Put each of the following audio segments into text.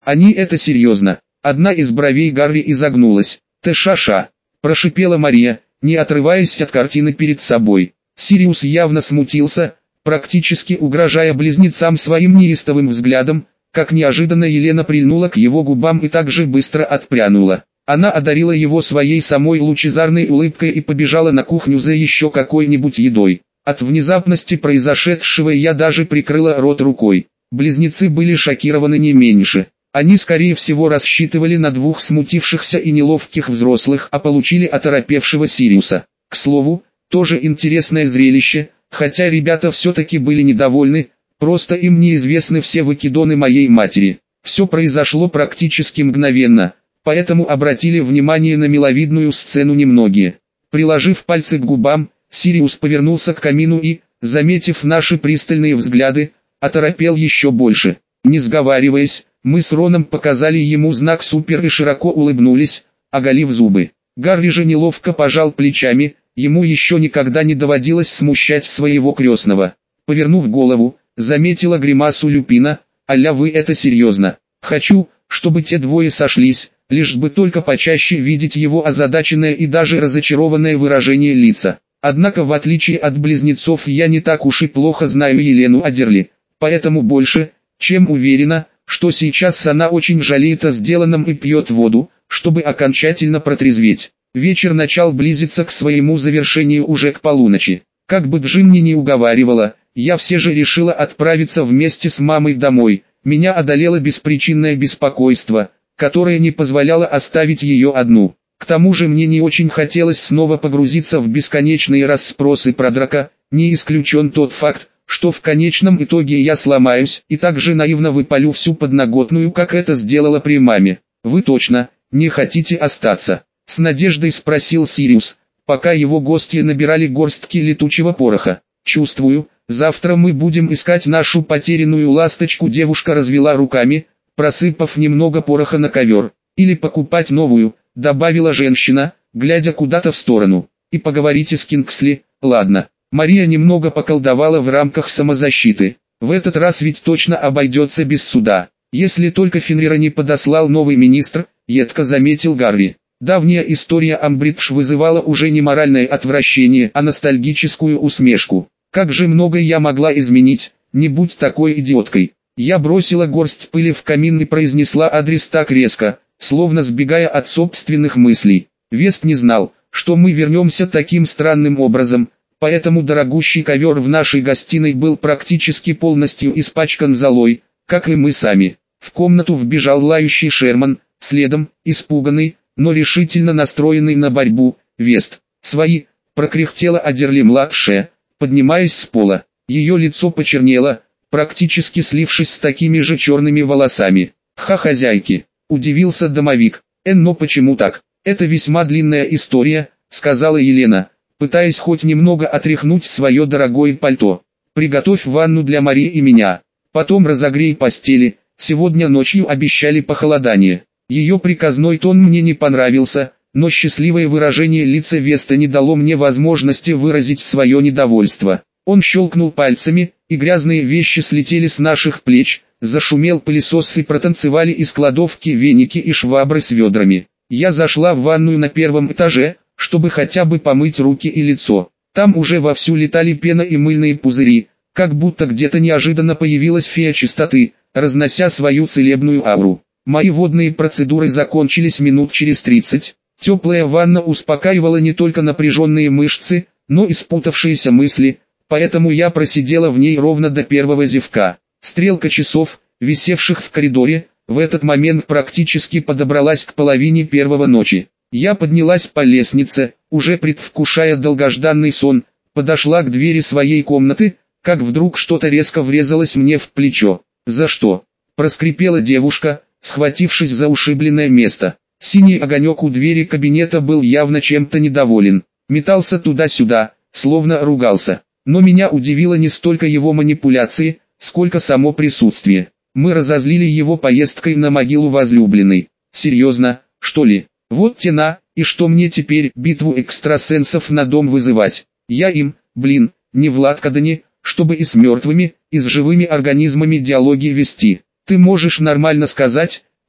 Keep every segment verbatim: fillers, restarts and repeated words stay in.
Они это серьезно. Одна из бровей Гарри изогнулась. «Ты ша-ша», – прошипела Мария, не отрываясь от картины перед собой. Сириус явно смутился, практически угрожая близнецам своим неистовым взглядом, как неожиданно Елена прильнула к его губам и так же быстро отпрянула. Она одарила его своей самой лучезарной улыбкой и побежала на кухню за еще какой-нибудь едой. От внезапности произошедшего я даже прикрыла рот рукой. Близнецы были шокированы не меньше. Они скорее всего рассчитывали на двух смутившихся и неловких взрослых, а получили оторопевшего Сириуса. К слову, тоже интересное зрелище, хотя ребята все-таки были недовольны, просто им неизвестны все выкидоны моей матери. Все произошло практически мгновенно, поэтому обратили внимание на миловидную сцену немногие. Приложив пальцы к губам, Сириус повернулся к камину и, заметив наши пристальные взгляды, оторопел еще больше. Не сговариваясь, мы с Роном показали ему знак супер и широко улыбнулись, оголив зубы. Гарри же неловко пожал плечами, ему еще никогда не доводилось смущать своего крестного. Повернув голову, заметила гримасу Люпина, а-ля вы это серьезно. Хочу, чтобы те двое сошлись, лишь бы только почаще видеть его озадаченное и даже разочарованное выражение лица. Однако в отличие от близнецов я не так уж и плохо знаю Елену Адерли, поэтому больше, чем уверена, что сейчас она очень жалеет о сделанном и пьет воду, чтобы окончательно протрезветь. Вечер начал близиться к своему завершению уже к полуночи. Как бы Джинни не уговаривала, я все же решила отправиться вместе с мамой домой. Меня одолело беспричинное беспокойство, которое не позволяло оставить ее одну. К тому же мне не очень хотелось снова погрузиться в бесконечные расспросы про Драка, не исключен тот факт, что в конечном итоге я сломаюсь и так же наивно выпалю всю подноготную, как это сделала при маме. «Вы точно не хотите остаться?» — с надеждой спросил Сириус, пока его гости набирали горстки летучего пороха. «Чувствую, завтра мы будем искать нашу потерянную ласточку», — девушка развела руками, просыпав немного пороха на ковер. «Или покупать новую», — добавила женщина, глядя куда-то в сторону. «И поговорите с Кингсли, ладно?» Мария немного поколдовала в рамках самозащиты. В этот раз ведь точно обойдется без суда. Если только Фенрира не подослал новый министр, едко заметил Гарри. Давняя история Амбридж вызывала уже не моральное отвращение, а ностальгическую усмешку. Как же много я могла изменить, не будь такой идиоткой. Я бросила горсть пыли в камин и произнесла адрес так резко, словно сбегая от собственных мыслей. Вест не знал, что мы вернемся таким странным образом, поэтому дорогущий ковер в нашей гостиной был практически полностью испачкан золой, как и мы сами. В комнату вбежал лающий Шерман, следом, испуганный, но решительно настроенный на борьбу, Вест. «Свои!» — прокряхтела Адерли-младшая, поднимаясь с пола. Ее лицо почернело, практически слившись с такими же черными волосами. «Ха, хозяйки!» — удивился домовик. «Эн, но почему так? Это весьма длинная история», — сказала Елена, пытаясь хоть немного отряхнуть свое дорогое пальто. «Приготовь ванну для Марии и меня. Потом разогрей постели, сегодня ночью обещали похолодание». Ее приказной тон мне не понравился, но счастливое выражение лица Веста не дало мне возможности выразить свое недовольство. Он щелкнул пальцами, и грязные вещи слетели с наших плеч, зашумел пылесос и протанцевали из кладовки веники и швабры с ведрами. Я зашла в ванную на первом этаже, чтобы хотя бы помыть руки и лицо. Там уже вовсю летали пена и мыльные пузыри, как будто где-то неожиданно появилась фея чистоты, разнося свою целебную ауру. Мои водные процедуры закончились минут через тридцать. Теплая ванна успокаивала не только напряженные мышцы, но и спутавшиеся мысли, поэтому я просидела в ней ровно до первого зевка. Стрелка часов, висевших в коридоре, в этот момент практически подобралась к половине первого ночи. Я поднялась по лестнице, уже предвкушая долгожданный сон, подошла к двери своей комнаты, как вдруг что-то резко врезалось мне в плечо. «За что?» – проскрипела девушка, схватившись за ушибленное место. Синий огонек у двери кабинета был явно чем-то недоволен. Метался туда-сюда, словно ругался. Но меня удивило не столько его манипуляции, сколько само присутствие. Мы разозлили его поездкой на могилу возлюбленной. Серьезно, что ли? Вот тена, и что мне теперь битву экстрасенсов на дом вызывать? Я им, блин, не в Латкадане, чтобы и с мертвыми, и с живыми организмами диалоги вести. Ты можешь нормально сказать,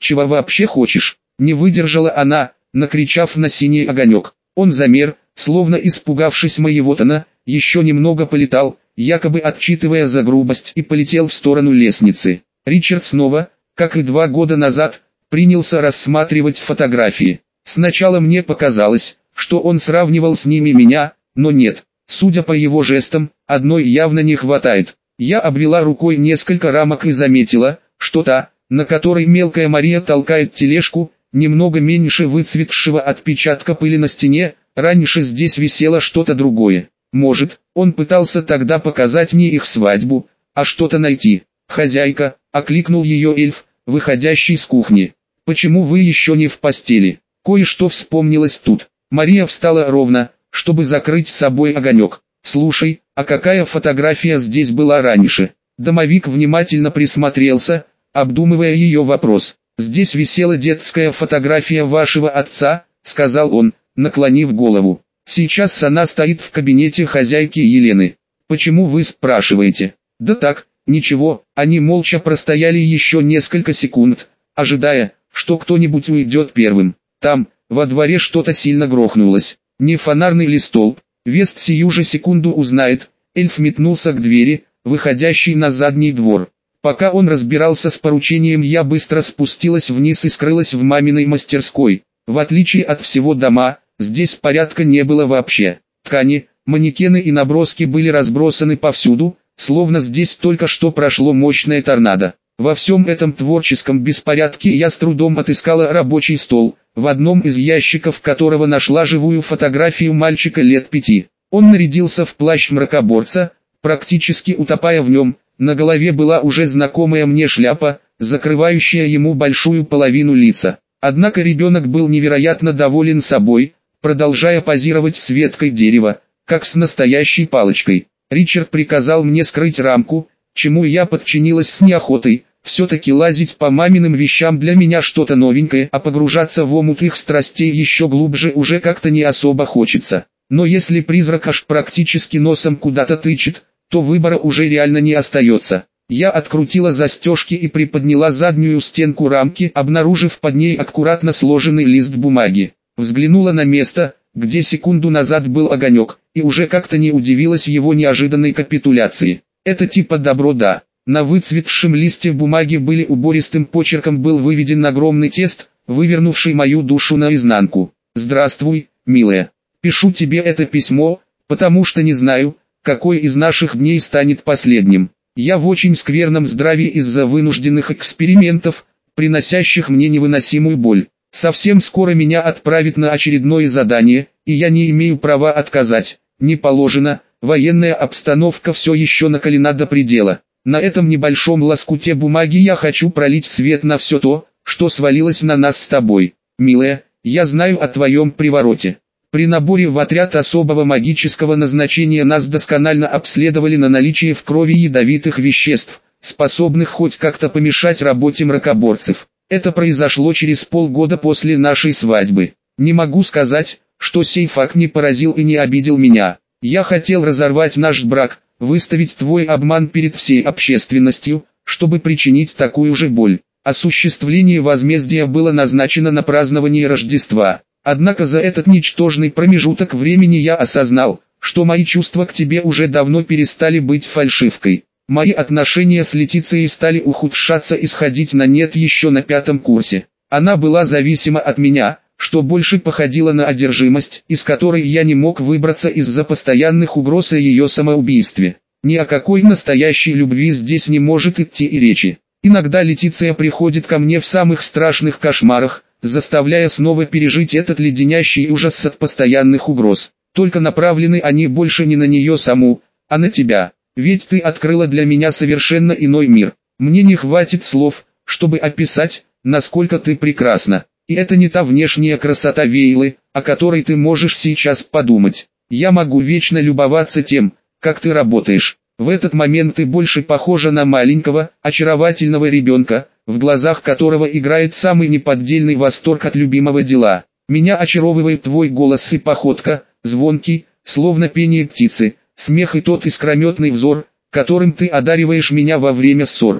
чего вообще хочешь?» Не выдержала она, накричав на синий огонек. Он замер, словно испугавшись моего тона, еще немного полетал, якобы отчитывая за грубость, и полетел в сторону лестницы. Ричард снова, как и два года назад, принялся рассматривать фотографии. Сначала мне показалось, что он сравнивал с ними меня, но нет. Судя по его жестам, одной явно не хватает. Я обвела рукой несколько рамок и заметила, что та, на которой мелкая Мария толкает тележку, немного меньше выцветшего отпечатка пыли на стене. Раньше здесь висело что-то другое. Может, он пытался тогда показать мне их свадьбу, а что-то найти. «Хозяйка», — окликнул ее эльф, выходящий с кухни. «Почему вы еще не в постели?» Кое-что вспомнилось тут. Мария встала ровно, чтобы закрыть собой огонек. «Слушай, а какая фотография здесь была раньше?» Домовик внимательно присмотрелся, обдумывая ее вопрос. «Здесь висела детская фотография вашего отца», — сказал он, наклонив голову. «Сейчас она стоит в кабинете хозяйки Елены. Почему вы спрашиваете?» «Да так, ничего». Они молча простояли еще несколько секунд, ожидая, что кто-нибудь уйдет первым. Там, во дворе, что-то сильно грохнулось. Не фонарный ли столб? Вест сию же секунду узнает. Эльф метнулся к двери, выходящей на задний двор. Пока он разбирался с поручением, я быстро спустилась вниз и скрылась в маминой мастерской. В отличие от всего дома, здесь порядка не было вообще. Ткани, манекены и наброски были разбросаны повсюду, словно здесь только что прошло мощное торнадо. Во всем этом творческом беспорядке я с трудом отыскала рабочий стол, в одном из ящиков которого нашла живую фотографию мальчика лет пяти. Он нарядился в плащ мракоборца, практически утопая в нем. На голове была уже знакомая мне шляпа, закрывающая ему большую половину лица. Однако ребенок был невероятно доволен собой, продолжая позировать с веткой дерева, как с настоящей палочкой. Ричард приказал мне скрыть рамку, чему я подчинилась с неохотой. Все-таки лазить по маминым вещам для меня что-то новенькое, а погружаться в омут их страстей еще глубже уже как-то не особо хочется. Но если призрак аж практически носом куда-то тычет, то выбора уже реально не остается. Я открутила застежки и приподняла заднюю стенку рамки, обнаружив под ней аккуратно сложенный лист бумаги. Взглянула на место, где секунду назад был огонек, и уже как-то не удивилась его неожиданной капитуляции. Это типа добро, да. На выцветшем листе бумаги были убористым почерком был выведен огромный текст, вывернувший мою душу наизнанку. «Здравствуй, милая. Пишу тебе это письмо, потому что не знаю, какой из наших дней станет последним. Я в очень скверном здравии из-за вынужденных экспериментов, приносящих мне невыносимую боль. Совсем скоро меня отправят на очередное задание, и я не имею права отказать. Не положено, военная обстановка все еще накалена до предела. На этом небольшом лоскуте бумаги я хочу пролить свет на все то, что свалилось на нас с тобой. Милая, я знаю о твоем привороте. При наборе в отряд особого магического назначения нас досконально обследовали на наличие в крови ядовитых веществ, способных хоть как-то помешать работе мракоборцев. Это произошло через полгода после нашей свадьбы. Не могу сказать, что сей факт не поразил и не обидел меня. Я хотел разорвать наш брак, выставить твой обман перед всей общественностью, чтобы причинить такую же боль. Осуществление возмездия было назначено на празднование Рождества. Однако за этот ничтожный промежуток времени я осознал, что мои чувства к тебе уже давно перестали быть фальшивкой. Мои отношения с Летицией стали ухудшаться и сходить на нет еще на пятом курсе. Она была зависима от меня, что больше походило на одержимость, из которой я не мог выбраться из-за постоянных угроз о ее самоубийстве. Ни о какой настоящей любви здесь не может идти и речи. Иногда Летиция приходит ко мне в самых страшных кошмарах, заставляя снова пережить этот леденящий ужас от постоянных угроз. Только направлены они больше не на нее саму, а на тебя. Ведь ты открыла для меня совершенно иной мир. Мне не хватит слов, чтобы описать, насколько ты прекрасна. И это не та внешняя красота Вейлы, о которой ты можешь сейчас подумать. Я могу вечно любоваться тем, как ты работаешь. В этот момент ты больше похожа на маленького, очаровательного ребенка, в глазах которого играет самый неподдельный восторг от любимого дела. Меня очаровывает твой голос и походка, звонкий, словно пение птицы, смех и тот искрометный взор, которым ты одариваешь меня во время ссор.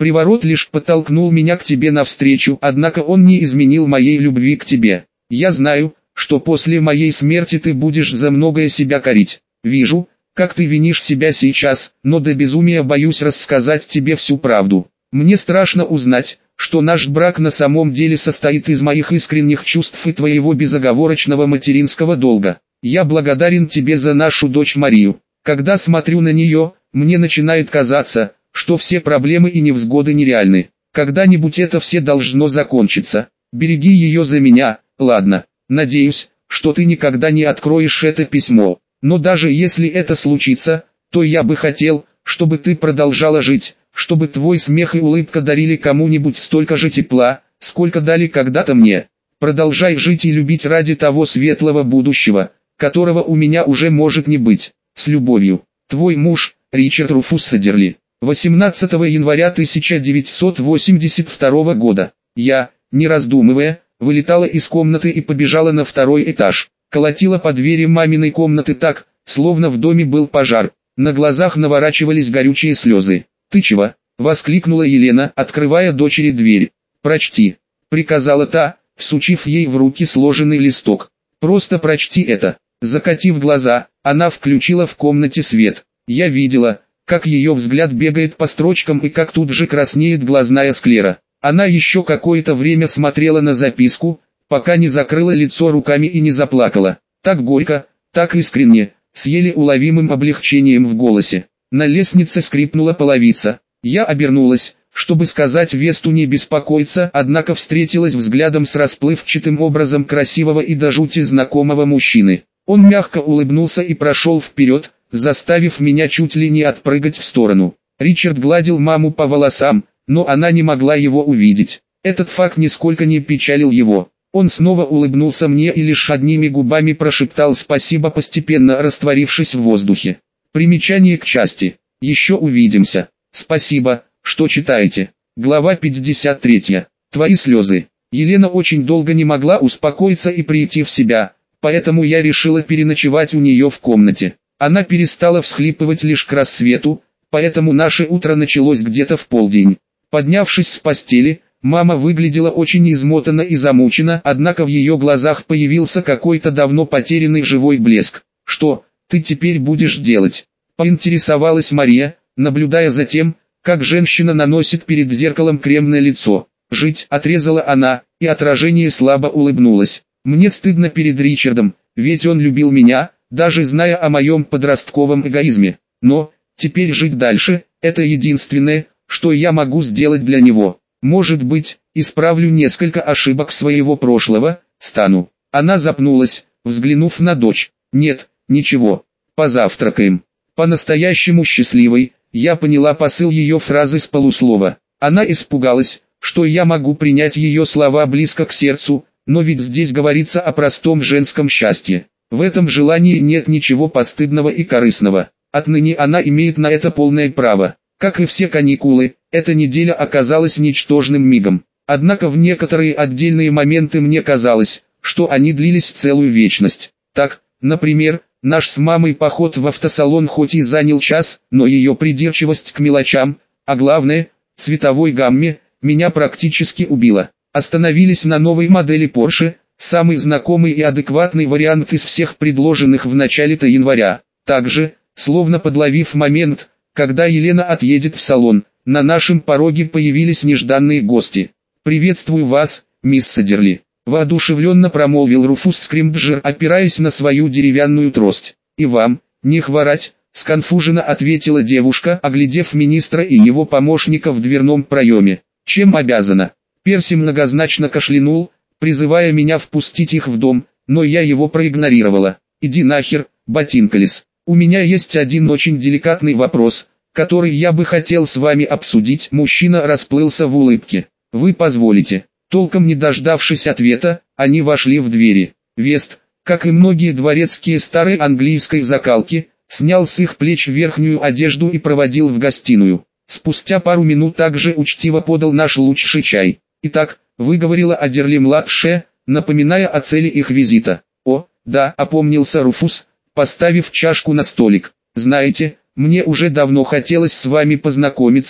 Приворот лишь подтолкнул меня к тебе навстречу, однако он не изменил моей любви к тебе. Я знаю, что после моей смерти ты будешь за многое себя корить. Вижу, как ты винишь себя сейчас, но до безумия боюсь рассказать тебе всю правду. Мне страшно узнать, что наш брак на самом деле состоит из моих искренних чувств и твоего безоговорочного материнского долга. Я благодарен тебе за нашу дочь Марию. Когда смотрю на нее, мне начинает казаться, что все проблемы и невзгоды нереальны. Когда-нибудь это все должно закончиться. Береги ее за меня, ладно? Надеюсь, что ты никогда не откроешь это письмо. Но даже если это случится, то я бы хотел, чтобы ты продолжала жить, чтобы твой смех и улыбка дарили кому-нибудь столько же тепла, сколько дали когда-то мне. Продолжай жить и любить ради того светлого будущего, которого у меня уже может не быть. С любовью, твой муж, Ричард Руфус Аддерли. восемнадцатого января тысяча девятьсот восемьдесят второго года. Я, не раздумывая, вылетала из комнаты и побежала на второй этаж. Колотила по двери маминой комнаты так, словно в доме был пожар. На глазах наворачивались горючие слезы. «Ты чего?» — воскликнула Елена, открывая дочери дверь. «Прочти», — приказала та, всучив ей в руки сложенный листок. «Просто прочти это». Закатив глаза, она включила в комнате свет. Я видела, как ее взгляд бегает по строчкам и как тут же краснеет глазная склера. Она еще какое-то время смотрела на записку, пока не закрыла лицо руками и не заплакала. Так горько, так искренне, с еле уловимым облегчением в голосе. На лестнице скрипнула половица. Я обернулась, чтобы сказать Весту не беспокоиться, однако встретилась взглядом с расплывчатым образом красивого и до жути знакомого мужчины. Он мягко улыбнулся и прошел вперед, заставив меня чуть ли не отпрыгать в сторону. Ричард гладил маму по волосам, но она не могла его увидеть. Этот факт нисколько не печалил его. Он снова улыбнулся мне и лишь одними губами прошептал спасибо, постепенно растворившись в воздухе. Примечание к части. Еще увидимся. Спасибо, что читаете. Глава пятьдесят три. Твои слезы. Елена очень долго не могла успокоиться и прийти в себя, поэтому я решила переночевать у нее в комнате. Она перестала всхлипывать лишь к рассвету, поэтому наше утро началось где-то в полдень. Поднявшись с постели, мама выглядела очень измотана и замучена, однако в ее глазах появился какой-то давно потерянный живой блеск. «Что ты теперь будешь делать?» — поинтересовалась Мария, наблюдая за тем, как женщина наносит перед зеркалом крем на лицо. «Жить», — отрезала она, и отражение слабо улыбнулось. «Мне стыдно перед Ричардом, ведь он любил меня, даже зная о моем подростковом эгоизме. Но, теперь жить дальше, это единственное, что я могу сделать для него. Может быть, исправлю несколько ошибок своего прошлого, стану». Она запнулась, взглянув на дочь. «Нет, ничего, позавтракаем». По-настоящему счастливой, я поняла посыл ее фразы с полуслова. Она испугалась, что я могу принять ее слова близко к сердцу, но ведь здесь говорится о простом женском счастье. В этом желании нет ничего постыдного и корыстного. Отныне она имеет на это полное право. Как и все каникулы, эта неделя оказалась ничтожным мигом. Однако в некоторые отдельные моменты мне казалось, что они длились целую вечность. Так, например, наш с мамой поход в автосалон хоть и занял час, но ее придирчивость к мелочам, а главное, цветовой гамме, меня практически убила. Остановились на новой модели Porsche, самый знакомый и адекватный вариант из всех предложенных в начале-то января. Также, словно подловив момент, когда Елена отъедет в салон, на нашем пороге появились нежданные гости. «Приветствую вас, мисс Аддерли», — воодушевленно промолвил Руфус Скримджер, опираясь на свою деревянную трость. «И вам, не хворать», — сконфуженно ответила девушка, оглядев министра и его помощника в дверном проеме. «Чем обязана?» Перси многозначно кашлянул, призывая меня впустить их в дом, но я его проигнорировала. «Иди нахер, ботинколес. У меня есть один очень деликатный вопрос, который я бы хотел с вами обсудить». Мужчина расплылся в улыбке. «Вы позволите?» Толком не дождавшись ответа, они вошли в двери. Вест, как и многие дворецкие старой английской закалки, снял с их плеч верхнюю одежду и проводил в гостиную. Спустя пару минут также учтиво подал наш лучший чай. «Итак», — выговорила Аддерли-младшая, напоминая о цели их визита. «О, да», — опомнился Руфус, поставив чашку на столик. «Знаете, мне уже давно хотелось с вами познакомиться,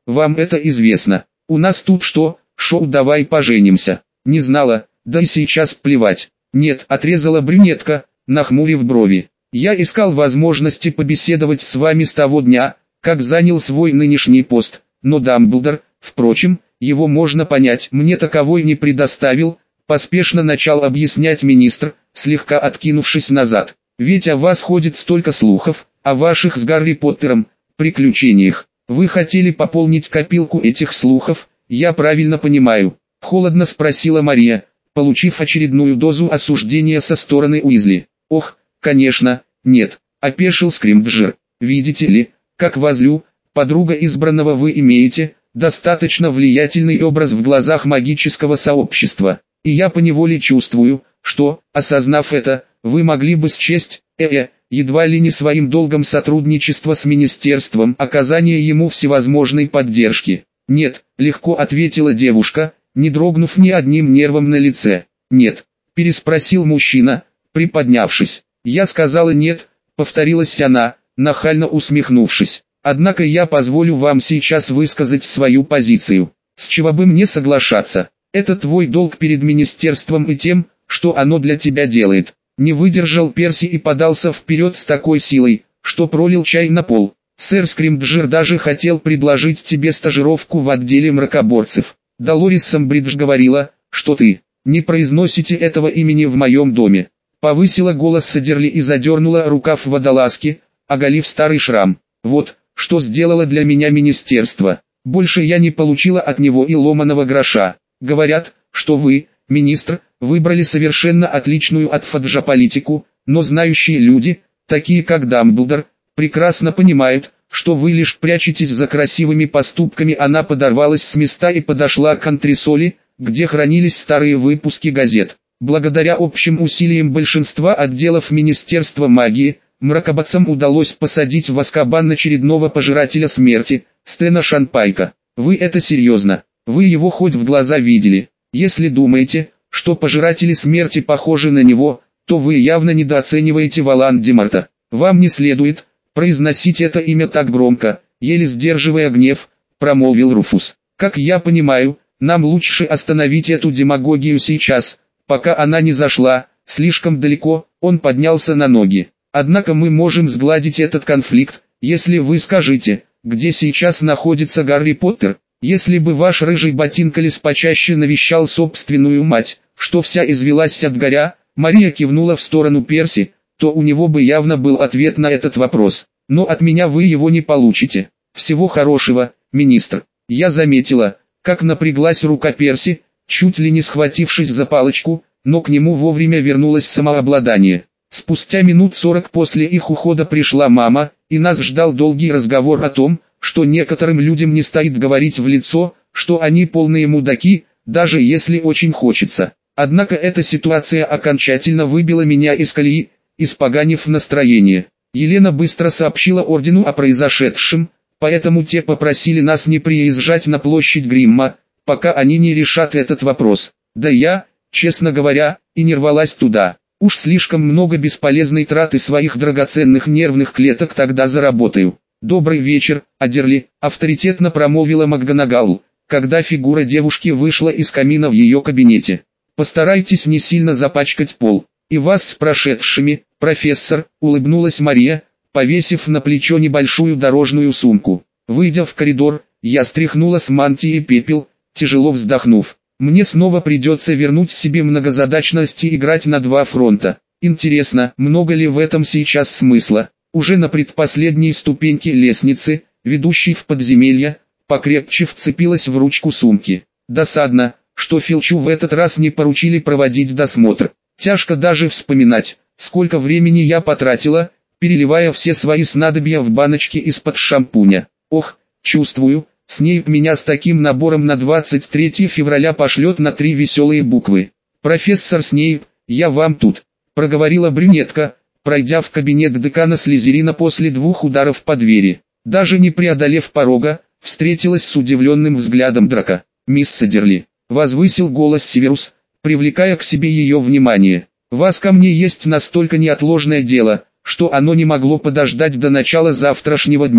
вам это известно. У нас тут что, шоу «Давай поженимся». Не знала, да и сейчас плевать. Нет, отрезала брюнетка, нахмурив брови. Я искал возможности побеседовать с вами с того дня, как занял свой нынешний пост, но Дамблдор, впрочем, его можно понять, мне таковой не предоставил, поспешно начал объяснять министр, слегка откинувшись назад. Ведь о вас ходит столько слухов, о ваших с Гарри Поттером приключениях. Вы хотели пополнить копилку этих слухов, я правильно понимаю? Холодно спросила Мария, получив очередную дозу осуждения со стороны Уизли. Ох, конечно, нет, опешил Скримджер. Видите ли, как возлю, подруга избранного вы имеете, достаточно влиятельный образ в глазах магического сообщества. И я поневоле чувствую, что, осознав это, вы могли бы счесть, э-э, едва ли не своим долгом сотрудничество с министерством, оказание ему всевозможной поддержки. Нет, легко ответила девушка, не дрогнув ни одним нервом на лице. Нет, переспросил мужчина, приподнявшись. Я сказала нет, повторилась она, нахально усмехнувшись. Однако я позволю вам сейчас высказать свою позицию. С чего бы мне соглашаться? Это твой долг перед министерством и тем, что оно для тебя делает. Не выдержал Перси и подался вперед с такой силой, что пролил чай на пол. Сэр Скримджер даже хотел предложить тебе стажировку в отделе мракоборцев. Долорис Самбридж говорила, что ты не произносите этого имени в моем доме. Повысила голос Садерли и задернула рукав водолазки, оголив старый шрам. Вот, что сделало для меня министерство. Больше я не получила от него и ломаного гроша. Говорят, что вы, министр, выбрали совершенно отличную от Фаджа политику, но знающие люди, такие как Дамблдор, прекрасно понимают, что вы лишь прячетесь за красивыми поступками. Она подорвалась с места и подошла к антресоли, где хранились старые выпуски газет. Благодаря общим усилиям большинства отделов Министерства магии, мракоборцам удалось посадить в Азкабан очередного пожирателя смерти, Стэна Шанпайка. Вы это серьезно? Вы его хоть в глаза видели? Если думаете, что пожиратели смерти похожи на него, то вы явно недооцениваете Волан-де-Морта. Вам не следует произносить это имя так громко, еле сдерживая гнев, промолвил Руфус. Как я понимаю, нам лучше остановить эту демагогию сейчас, пока она не зашла слишком далеко. Он поднялся на ноги. Однако мы можем сгладить этот конфликт, если вы скажете, где сейчас находится Гарри Поттер. Если бы ваш рыжий ботинкалис почаще навещал собственную мать, что вся извелась от горя, Мария кивнула в сторону Перси, то у него бы явно был ответ на этот вопрос. Но от меня вы его не получите. Всего хорошего, министр. Я заметила, как напряглась рука Перси, чуть ли не схватившись за палочку, но к нему вовремя вернулось самообладание. Спустя минут сорок после их ухода пришла мама, и нас ждал долгий разговор о том, что некоторым людям не стоит говорить в лицо, что они полные мудаки, даже если очень хочется. Однако эта ситуация окончательно выбила меня из колеи, испоганив настроение. Елена быстро сообщила ордену о произошедшем, поэтому те попросили нас не приезжать на площадь Гримма, пока они не решат этот вопрос. Да я, честно говоря, и не рвалась туда. Уж слишком много бесполезной траты своих драгоценных нервных клеток тогда заработаю. «Добрый вечер, Адерли», — авторитетно промолвила МакГонагал, когда фигура девушки вышла из камина в ее кабинете. «Постарайтесь не сильно запачкать пол. И вас с прошедшими, профессор», — улыбнулась Мария, повесив на плечо небольшую дорожную сумку. Выйдя в коридор, я стряхнула с мантии пепел, тяжело вздохнув. Мне снова придется вернуть себе многозадачность и играть на два фронта. Интересно, много ли в этом сейчас смысла? Уже на предпоследней ступеньке лестницы, ведущей в подземелье, покрепче вцепилась в ручку сумки. Досадно, что Филчу в этот раз не поручили проводить досмотр. Тяжко даже вспоминать, сколько времени я потратила, переливая все свои снадобья в баночки из-под шампуня. Ох, чувствую, Снейп меня с таким набором на двадцать третье февраля пошлет на три веселые буквы. «Профессор Снейп, я вам тут», — проговорила брюнетка, пройдя в кабинет декана Слизерина после двух ударов по двери. Даже не преодолев порога, встретилась с удивленным взглядом Драка. «Мисс Садерли», — возвысил голос Северус, привлекая к себе ее внимание. «Вас ко мне есть настолько неотложное дело, что оно не могло подождать до начала завтрашнего дня.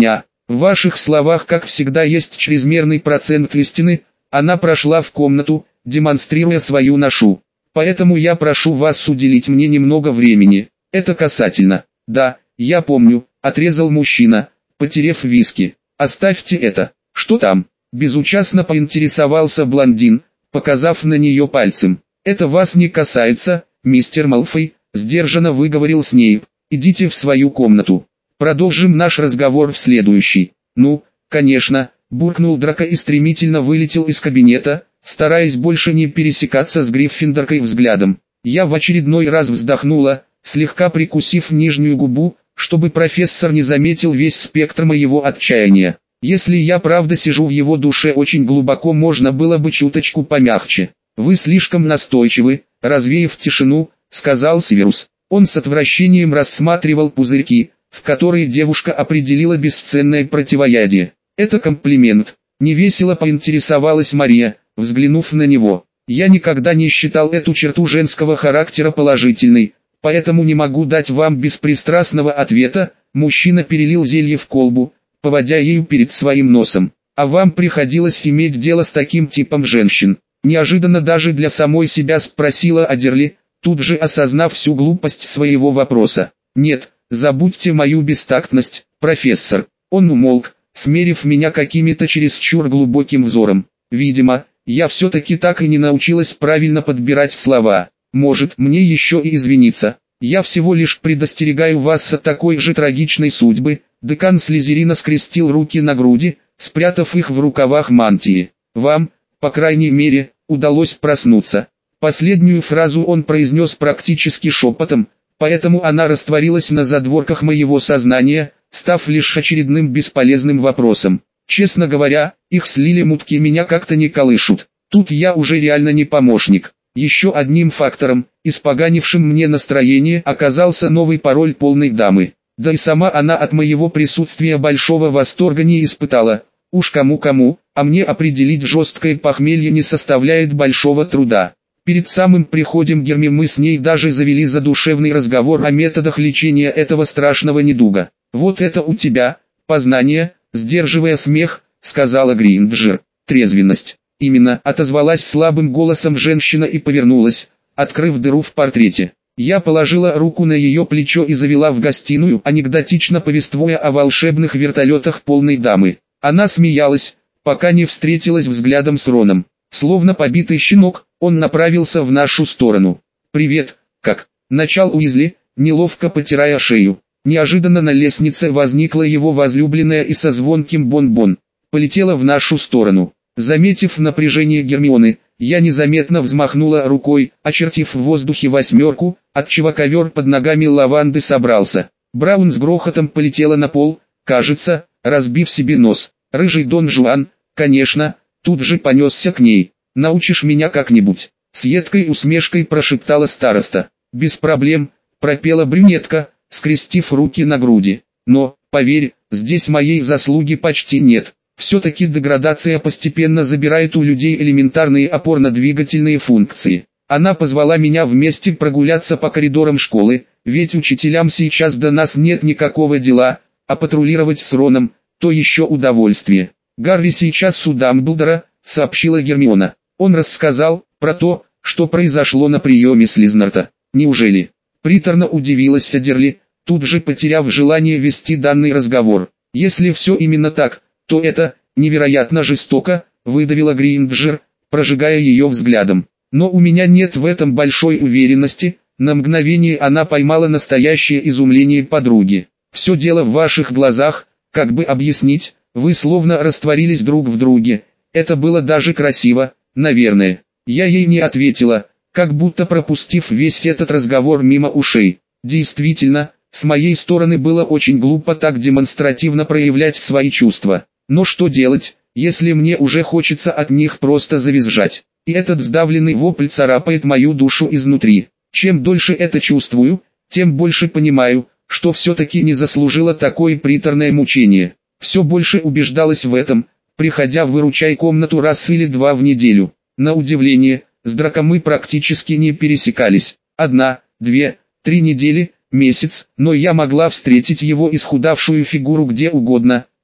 В ваших словах, как всегда, есть чрезмерный процент истины. Она прошла в комнату, демонстрируя свою ношу. Поэтому я прошу вас уделить мне немного времени. Это касательно. Да, я помню, отрезал мужчина, потерев виски. Оставьте это. Что там? Безучастно поинтересовался блондин, показав на нее пальцем. Это вас не касается, мистер Малфой, сдержанно выговорил Снейп. Идите в свою комнату. Продолжим наш разговор в следующий. Ну, конечно, буркнул Драко и стремительно вылетел из кабинета, стараясь больше не пересекаться с Гриффиндоркой взглядом. Я в очередной раз вздохнула, слегка прикусив нижнюю губу, чтобы профессор не заметил весь спектр моего отчаяния. Если я правда сижу в его душе очень глубоко, можно было бы чуточку помягче. Вы слишком настойчивы, развеяв тишину, сказал Северус. Он с отвращением рассматривал пузырьки, в которые девушка определила бесценное противоядие. Это комплимент. Невесело поинтересовалась Мария, взглянув на него. Я никогда не считал эту черту женского характера положительной, поэтому не могу дать вам беспристрастного ответа. Мужчина перелил зелье в колбу, поводя ею перед своим носом. А вам приходилось иметь дело с таким типом женщин? Неожиданно даже для самой себя спросила Адерли, тут же осознав всю глупость своего вопроса. Нет, забудьте мою бестактность, профессор. Он умолк, смерив меня какими-то чересчур глубоким взором. Видимо, я все-таки так и не научилась правильно подбирать слова. Может, мне еще и извиниться. Я всего лишь предостерегаю вас от такой же трагичной судьбы. Декан Слизерина скрестил руки на груди, спрятав их в рукавах мантии. Вам, по крайней мере, удалось проснуться. Последнюю фразу он произнес практически шепотом, поэтому она растворилась на задворках моего сознания, став лишь очередным бесполезным вопросом. Честно говоря, их слили мутки меня как-то не колышут. Тут я уже реально не помощник. Еще одним фактором, испоганившим мне настроение, оказался новый пароль полной дамы. Да и сама она от моего присутствия большого восторга не испытала. Уж кому-кому, а мне определить жесткое похмелье не составляет большого труда. Перед самым приходом Герми мы с ней даже завели задушевный разговор о методах лечения этого страшного недуга. «Вот это у тебя, познание», сдерживая смех, сказала Гринджер. «Трезвенность». «Именно», отозвалась слабым голосом женщина и повернулась, открыв дыру в портрете. Я положила руку на ее плечо и завела в гостиную, анекдотично повествуя о волшебных вертолетах полной дамы. Она смеялась, пока не встретилась взглядом с Роном. Словно побитый щенок, он направился в нашу сторону. «Привет, как?» – начал Уизли, неловко потирая шею. Неожиданно на лестнице возникла его возлюбленная и со звонким бон-бон полетела в нашу сторону. Заметив напряжение Гермионы, я незаметно взмахнула рукой, очертив в воздухе восьмерку, отчего ковер под ногами лаванды собрался. Браун с грохотом полетела на пол, кажется, разбив себе нос. Рыжий Дон Жуан, конечно, тут же понесся к ней. «Научишь меня как-нибудь?» С едкой усмешкой прошептала староста. «Без проблем», пропела брюнетка, скрестив руки на груди. «Но, поверь, здесь моей заслуги почти нет. Все-таки деградация постепенно забирает у людей элементарные опорно-двигательные функции. Она позвала меня вместе прогуляться по коридорам школы, ведь учителям сейчас до нас нет никакого дела, а патрулировать с Роном – то еще удовольствие. Гарри сейчас у Дамблдора», – сообщила Гермиона. Он рассказал про то, что произошло на приеме Слизнарта. «Неужели?» – приторно удивилась Адерли, тут же потеряв желание вести данный разговор. «Если все именно так, то это невероятно жестоко», – выдавила Гринджер, прожигая ее взглядом. «Но у меня нет в этом большой уверенности». На мгновение она поймала настоящее изумление подруги. «Все дело в ваших глазах, как бы объяснить, вы словно растворились друг в друге. Это было даже красиво, наверное». Я ей не ответила, как будто пропустив весь этот разговор мимо ушей. Действительно, с моей стороны было очень глупо так демонстративно проявлять свои чувства. Но что делать, если мне уже хочется от них просто завизжать? И этот сдавленный вопль царапает мою душу изнутри. Чем дольше это чувствую, тем больше понимаю, что все-таки не заслужила такое приторное мучение. Все больше убеждалась в этом, приходя в выручай комнату раз или два в неделю. На удивление, с Драко мы практически не пересекались. Одна, две, три недели, месяц, но я могла встретить его исхудавшую фигуру где угодно,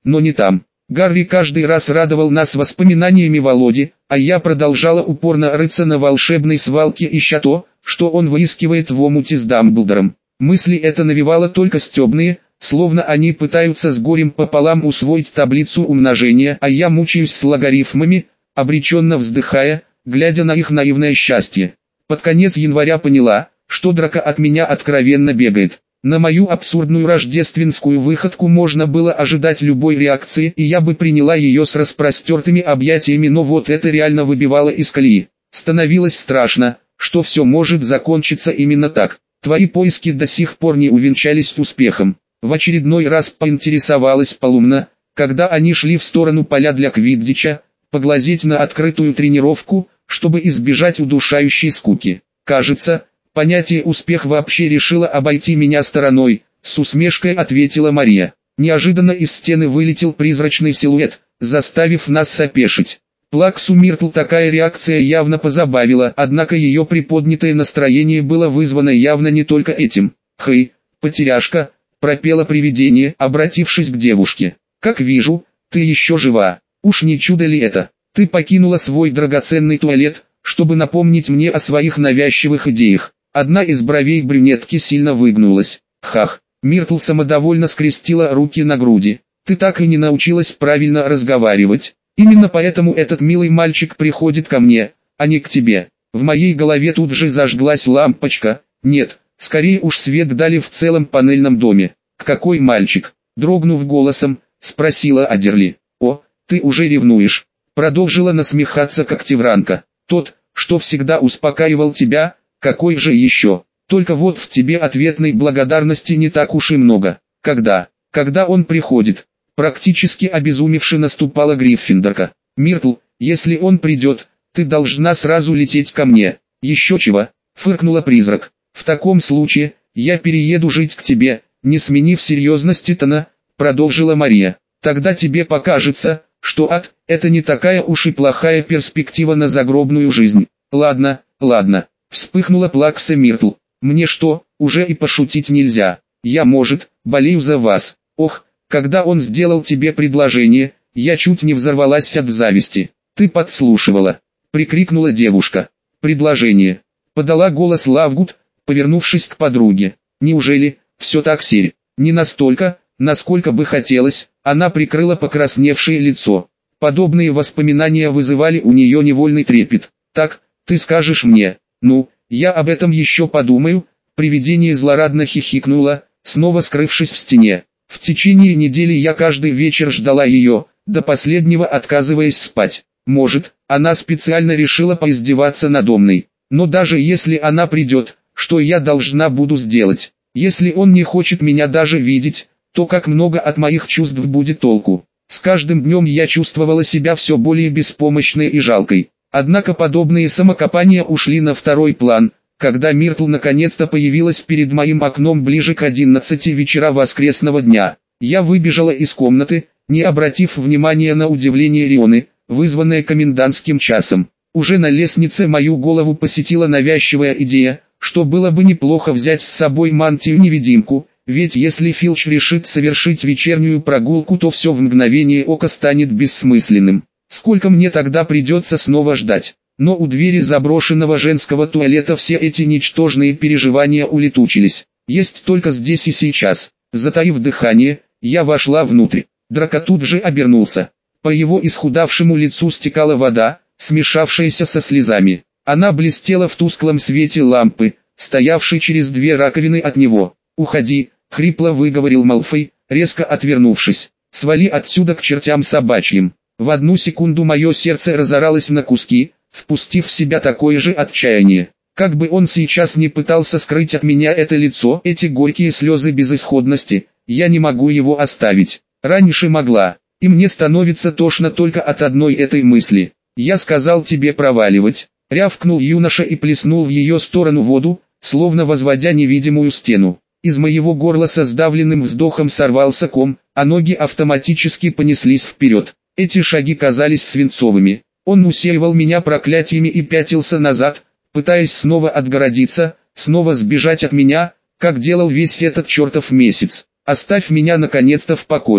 но не там. Гарри каждый раз радовал нас воспоминаниями Володи, а я продолжала упорно рыться на волшебной свалке, ища то, что он выискивает в омуте с Дамблдором. Мысли это навевало только стебные, словно они пытаются с горем пополам усвоить таблицу умножения, а я мучаюсь с логарифмами, обреченно вздыхая, глядя на их наивное счастье. Под конец января поняла, что Драко от меня откровенно бегает. На мою абсурдную рождественскую выходку можно было ожидать любой реакции, и я бы приняла ее с распростертыми объятиями, но вот это реально выбивало из колеи. Становилось страшно, что все может закончиться именно так. Твои поиски до сих пор не увенчались успехом. В очередной раз поинтересовалась Полумна, когда они шли в сторону поля для квиддича, поглазеть на открытую тренировку, чтобы избежать удушающей скуки. Кажется, понятие «успех» вообще решило обойти меня стороной, с усмешкой ответила Мария. Неожиданно из стены вылетел призрачный силуэт, заставив нас опешить. Плаксу Миртл такая реакция явно позабавила, однако ее приподнятое настроение было вызвано явно не только этим. «Хей, потеряшка», — пропело привидение, обратившись к девушке. «Как вижу, ты еще жива. Уж не чудо ли это? Ты покинула свой драгоценный туалет, чтобы напомнить мне о своих навязчивых идеях». Одна из бровей брюнетки сильно выгнулась. «Хах». Миртл самодовольно скрестила руки на груди. «Ты так и не научилась правильно разговаривать. Именно поэтому этот милый мальчик приходит ко мне, а не к тебе». В моей голове тут же зажглась лампочка. Нет, скорее уж свет дали в целом панельном доме. «Какой мальчик?» Дрогнув голосом, спросила Адерли. «О, ты уже ревнуешь», продолжила насмехаться Когтевранка. «Тот, что всегда успокаивал тебя, какой же еще? Только вот в тебе ответной благодарности не так уж и много. Когда? Когда он приходит?» Практически обезумевши наступала Гриффиндорка. «Миртл, если он придет, ты должна сразу лететь ко мне». «Еще чего?» — фыркнула призрак. «В таком случае, я перееду жить к тебе», не сменив серьезности тона, продолжила Мария. «Тогда тебе покажется, что ад — это не такая уж и плохая перспектива на загробную жизнь». «Ладно, ладно», — вспыхнула Плакса Миртл. «Мне что, уже и пошутить нельзя? Я, может, болею за вас. Ох, когда он сделал тебе предложение, я чуть не взорвалась от зависти». «Ты подслушивала», — прикрикнула девушка. «Предложение», — подала голос Лавгуд, повернувшись к подруге. «Неужели все так серьезно?» «Не настолько, насколько бы хотелось», — она прикрыла покрасневшее лицо. Подобные воспоминания вызывали у нее невольный трепет. «Так, ты скажешь мне?» «Ну, я об этом еще подумаю», — привидение злорадно хихикнуло, снова скрывшись в стене. «В течение недели я каждый вечер ждала ее, до последнего отказываясь спать. Может, она специально решила поиздеваться надо мной. Но даже если она придет, что я должна буду сделать? Если он не хочет меня даже видеть, то как много от моих чувств будет толку?» С каждым днем я чувствовала себя все более беспомощной и жалкой. Однако подобные самокопания ушли на второй план, когда Миртл наконец-то появилась перед моим окном ближе к одиннадцати вечера воскресного дня. Я выбежала из комнаты, не обратив внимания на удивление Рионы, вызванное комендантским часом. Уже на лестнице мою голову посетила навязчивая идея, что было бы неплохо взять с собой мантию-невидимку, ведь если Филч решит совершить вечернюю прогулку, то все в мгновение ока станет бессмысленным. Сколько мне тогда придется снова ждать? Но у двери заброшенного женского туалета все эти ничтожные переживания улетучились. Есть только здесь и сейчас. Затаив дыхание, я вошла внутрь. Драко тут же обернулся. По его исхудавшему лицу стекала вода, смешавшаяся со слезами. Она блестела в тусклом свете лампы, стоявшей через две раковины от него. «Уходи», — хрипло выговорил Малфой, резко отвернувшись. «Свали отсюда к чертям собачьим». В одну секунду мое сердце разоралось на куски, впустив в себя такое же отчаяние. Как бы он сейчас не пытался скрыть от меня это лицо, эти горькие слезы безысходности, я не могу его оставить. Раньше могла, и мне становится тошно только от одной этой мысли. «Я сказал тебе проваливать», — рявкнул юноша и плеснул в ее сторону воду, словно возводя невидимую стену. Из моего горла со сдавленным вздохом сорвался ком, а ноги автоматически понеслись вперед. Эти шаги казались свинцовыми. Он усеивал меня проклятиями и пятился назад, пытаясь снова отгородиться, снова сбежать от меня, как делал весь этот чертов месяц. «Оставь меня наконец-то в покое»,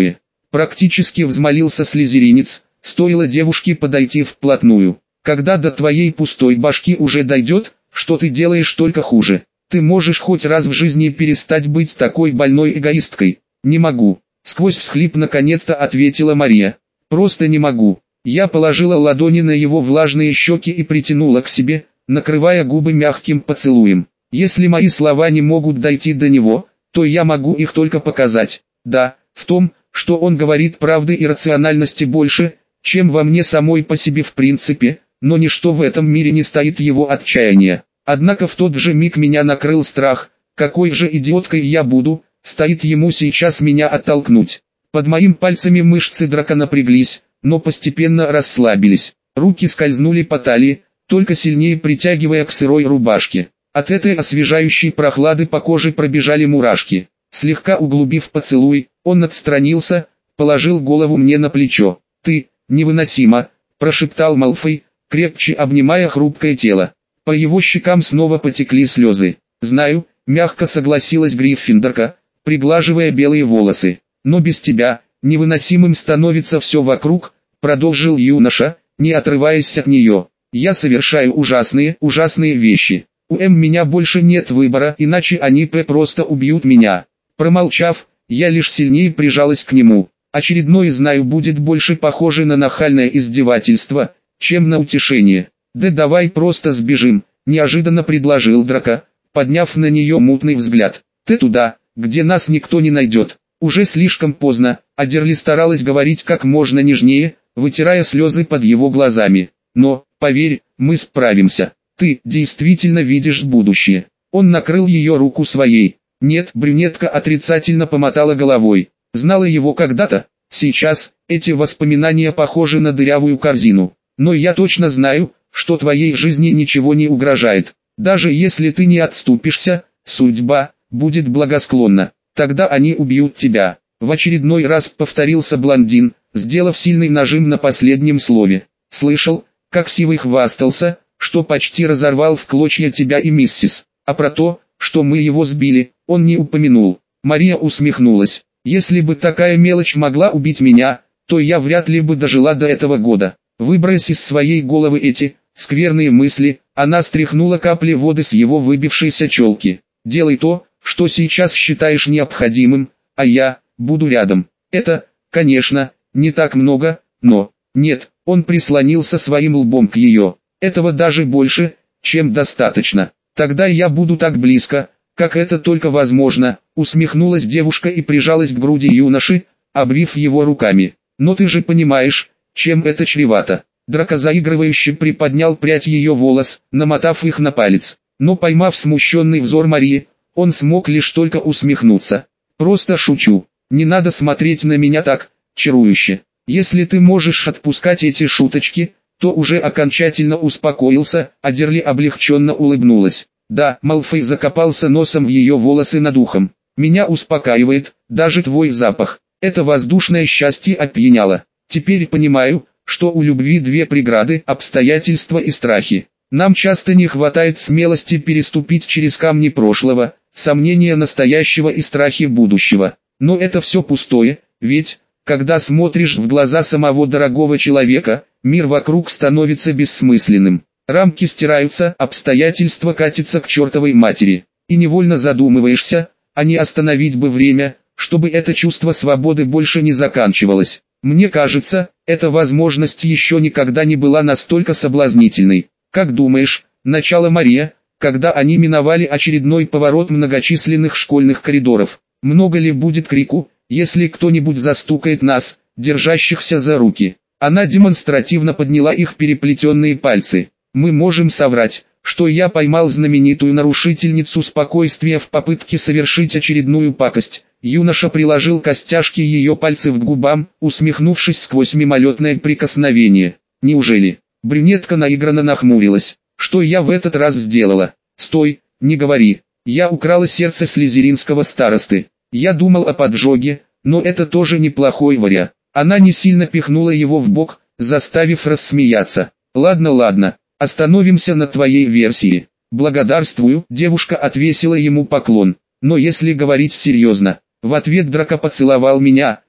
Практически взмолился слизеринец, стоило девушке подойти вплотную. Когда до твоей пустой башки уже дойдет, что ты делаешь только хуже. Ты можешь хоть раз в жизни перестать быть такой больной эгоисткой? Не могу. Сквозь всхлип наконец-то ответила Мария. Просто не могу. Я положила ладони на его влажные щеки и притянула к себе, накрывая губы мягким поцелуем. Если мои слова не могут дойти до него, то я могу их только показать. Да, в том, что он говорит правды и рациональности больше, чем во мне самой по себе в принципе, но ничто в этом мире не стоит его отчаяния. Однако в тот же миг меня накрыл страх, какой же идиоткой я буду, стоит ему сейчас меня оттолкнуть. Под моими пальцами мышцы драка напряглись, но постепенно расслабились. Руки скользнули по талии, только сильнее притягивая к сырой рубашке. От этой освежающей прохлады по коже пробежали мурашки. Слегка углубив поцелуй, он отстранился, положил голову мне на плечо. «Ты, невыносимо», – прошептал Малфой, крепче обнимая хрупкое тело. По его щекам снова потекли слезы. «Знаю», – мягко согласилась Гриффиндорка, приглаживая белые волосы. «Но без тебя, невыносимым становится все вокруг», – продолжил юноша, не отрываясь от нее. «Я совершаю ужасные, ужасные вещи. У М меня больше нет выбора, иначе они П просто убьют меня». Промолчав, я лишь сильнее прижалась к нему. Очередное «знаю» будет больше похоже на нахальное издевательство, чем на утешение. «Да давай просто сбежим», – неожиданно предложил Драко, подняв на нее мутный взгляд. «Ты туда, где нас никто не найдет». Уже слишком поздно, Адерли старалась говорить как можно нежнее, вытирая слезы под его глазами. «Но, поверь, мы справимся. Ты действительно видишь будущее». Он накрыл ее руку своей. «Нет», брюнетка отрицательно помотала головой. «Знала его когда-то, сейчас, эти воспоминания похожи на дырявую корзину. Но я точно знаю, что твоей жизни ничего не угрожает. Даже если ты не отступишься, судьба будет благосклонна. Тогда они убьют тебя». В очередной раз повторился блондин, сделав сильный нажим на последнем слове. «Слышал, как Сивый хвастался, что почти разорвал в клочья тебя и миссис, а про то, что мы его сбили, он не упомянул». Мария усмехнулась. «Если бы такая мелочь могла убить меня, то я вряд ли бы дожила до этого года». Выбрось из своей головы эти скверные мысли, она стряхнула капли воды с его выбившейся челки. «Делай то, что сейчас считаешь необходимым, а я буду рядом. Это, конечно, не так много, но...» «Нет», он прислонился своим лбом к ее. «Этого даже больше, чем достаточно. Тогда я буду так близко, как это только возможно», усмехнулась девушка и прижалась к груди юноши, обвив его руками. «Но ты же понимаешь, чем это чревато». Драко заигрывающе приподнял прядь ее волос, намотав их на палец. Но поймав смущенный взор Марии, он смог лишь только усмехнуться. «Просто шучу. Не надо смотреть на меня так, чарующе. Если ты можешь отпускать эти шуточки, то уже окончательно успокоился», Адерли облегченно улыбнулась. «Да», Малфой закопался носом в ее волосы над ухом. «Меня успокаивает, даже твой запах. Это воздушное счастье опьяняло. Теперь понимаю, что у любви две преграды – обстоятельства и страхи. Нам часто не хватает смелости переступить через камни прошлого, сомнения настоящего и страхи будущего. Но это все пустое, ведь, когда смотришь в глаза самого дорогого человека, мир вокруг становится бессмысленным. Рамки стираются, обстоятельства катятся к чертовой матери. И невольно задумываешься, а не остановить бы время, чтобы это чувство свободы больше не заканчивалось. Мне кажется, эта возможность еще никогда не была настолько соблазнительной. Как думаешь, начала Мария, когда они миновали очередной поворот многочисленных школьных коридоров, много ли будет крику, если кто-нибудь застукает нас, держащихся за руки? Она демонстративно подняла их переплетенные пальцы. Мы можем соврать, что я поймал знаменитую нарушительницу спокойствия в попытке совершить очередную пакость. Юноша приложил костяшки ее пальцев к губам, усмехнувшись сквозь мимолетное прикосновение. «Неужели?» Брюнетка наигранно нахмурилась. «Что я в этот раз сделала?» «Стой, не говори. Я украла сердце слизеринского старосты. Я думал о поджоге, но это тоже неплохой вариант». Она не сильно пихнула его в бок, заставив рассмеяться. «Ладно, ладно, остановимся на твоей версии». «Благодарствую», девушка отвесила ему поклон. «Но если говорить серьезно...» В ответ Драко поцеловал меня,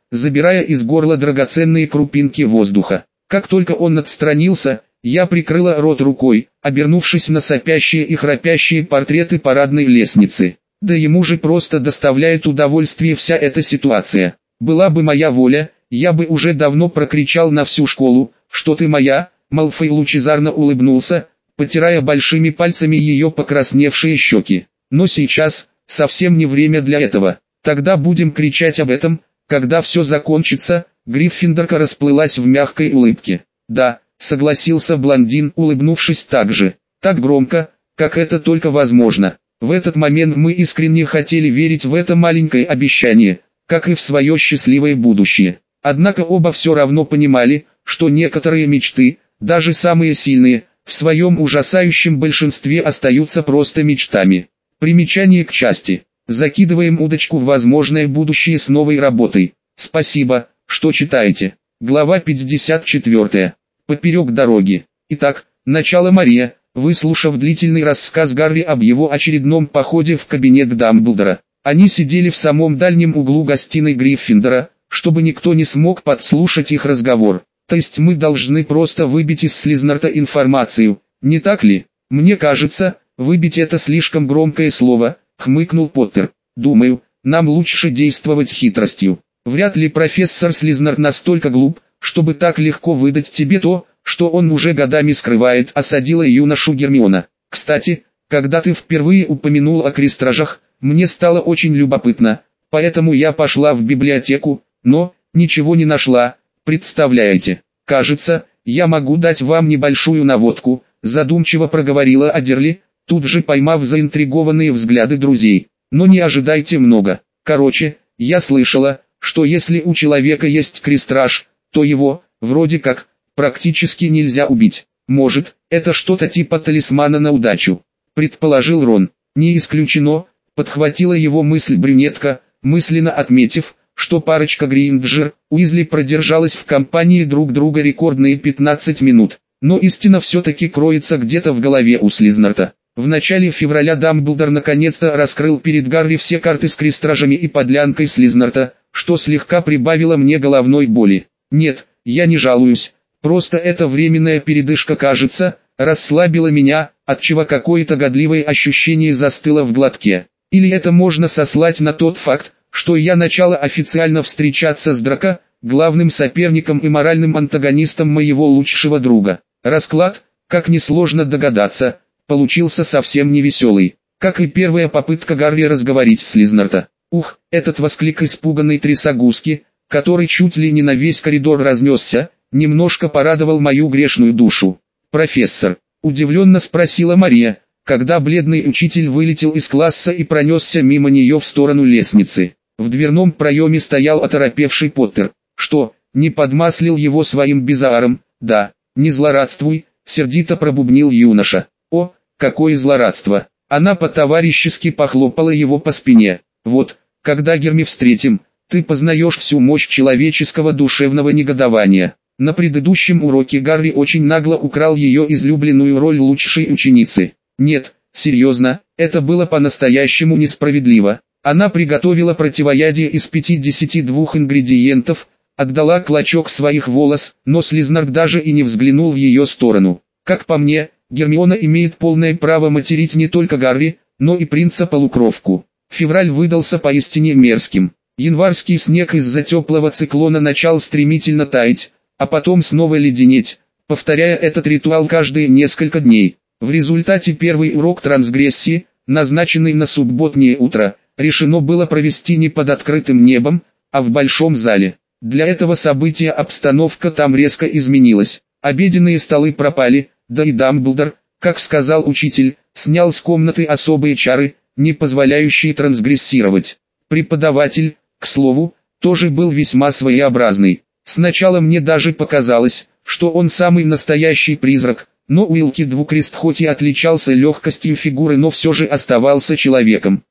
забирая из горла драгоценные крупинки воздуха. Как только он отстранился, я прикрыла рот рукой, обернувшись на сопящие и храпящие портреты парадной лестницы. Да ему же просто доставляет удовольствие вся эта ситуация. Была бы моя воля, я бы уже давно прокричал на всю школу, что ты моя. Малфой лучезарно улыбнулся, потирая большими пальцами ее покрасневшие щеки. Но сейчас, совсем не время для этого. Тогда будем кричать об этом, когда все закончится. Гриффиндорка расплылась в мягкой улыбке. Да, согласился блондин, улыбнувшись так же, так громко, как это только возможно. В этот момент мы искренне хотели верить в это маленькое обещание, как и в свое счастливое будущее. Однако оба все равно понимали, что некоторые мечты, даже самые сильные, в своем ужасающем большинстве остаются просто мечтами. Примечание к части. Закидываем удочку в возможное будущее с новой работой. Спасибо, что читаете. Глава пятьдесят четыре. Поперек дороги. Итак, начало. Мария, выслушав длительный рассказ Гарри об его очередном походе в кабинет Дамблдора. Они сидели в самом дальнем углу гостиной Гриффиндора, чтобы никто не смог подслушать их разговор. То есть мы должны просто выбить из Слизнарта информацию, не так ли? Мне кажется, выбить это слишком громкое слово, хмыкнул Поттер. Думаю, нам лучше действовать хитростью. Вряд ли профессор Слизнарт настолько глуп, чтобы так легко выдать тебе то, что он уже годами скрывает, осадила юношу Гермиона. Кстати, когда ты впервые упомянул о крестражах, мне стало очень любопытно, поэтому я пошла в библиотеку, но ничего не нашла. Представляете, кажется, я могу дать вам небольшую наводку, задумчиво проговорила Адерли, тут же поймав заинтригованные взгляды друзей. Но не ожидайте много. Короче, я слышала, что если у человека есть крестраж, то его, вроде как, практически нельзя убить. Может, это что-то типа талисмана на удачу, предположил Рон. Не исключено, подхватила его мысль брюнетка, мысленно отметив, что парочка Гринджер, Уизли продержалась в компании друг друга рекордные пятнадцать минут. Но истина все-таки кроется где-то в голове у Слизнарта. В начале февраля Дамблдор наконец-то раскрыл перед Гарри все карты с крестражами и подлянкой Слизнарта, что слегка прибавило мне головной боли. Нет, я не жалуюсь, просто эта временная передышка, кажется, расслабила меня, отчего какое-то годливое ощущение застыло в глотке. Или это можно сослать на тот факт, что я начала официально встречаться с Драко, главным соперником и моральным антагонистом моего лучшего друга. Расклад, как несложно догадаться, получился совсем невеселый, как и первая попытка Гарри разговорить Слизнарта. Ух, этот восклик испуганной трясогузки, который чуть ли не на весь коридор разнесся, немножко порадовал мою грешную душу. «Профессор», — удивленно спросила Мария, когда бледный учитель вылетел из класса и пронесся мимо нее в сторону лестницы. В дверном проеме стоял оторопевший Поттер. «Что, не подмаслил его своим бизааром?» «Да, не злорадствуй», — сердито пробубнил юноша. «О, какое злорадство!» Она по-товарищески похлопала его по спине. «Вот, когда Герми встретим, ты познаешь всю мощь человеческого душевного негодования». На предыдущем уроке Гарри очень нагло украл ее излюбленную роль лучшей ученицы. Нет, серьезно, это было по-настоящему несправедливо. Она приготовила противоядие из пятидесяти двух ингредиентов, отдала клочок своих волос, но Слизнарт даже и не взглянул в ее сторону. Как по мне, Гермиона имеет полное право материть не только Гарри, но и принца-полукровку. Февраль выдался поистине мерзким. Январский снег из-за теплого циклона начал стремительно таять, а потом снова леденеть, повторяя этот ритуал каждые несколько дней. В результате первый урок трансгрессии, назначенный на субботнее утро, решено было провести не под открытым небом, а в большом зале. Для этого события обстановка там резко изменилась. Обеденные столы пропали, да и Дамблдор, как сказал учитель, снял с комнаты особые чары, не позволяющие трансгрессировать. Преподаватель, к слову, тоже был весьма своеобразный. Сначала мне даже показалось, что он самый настоящий призрак, но Уилки Двукрест хоть и отличался легкостью фигуры, но все же оставался человеком.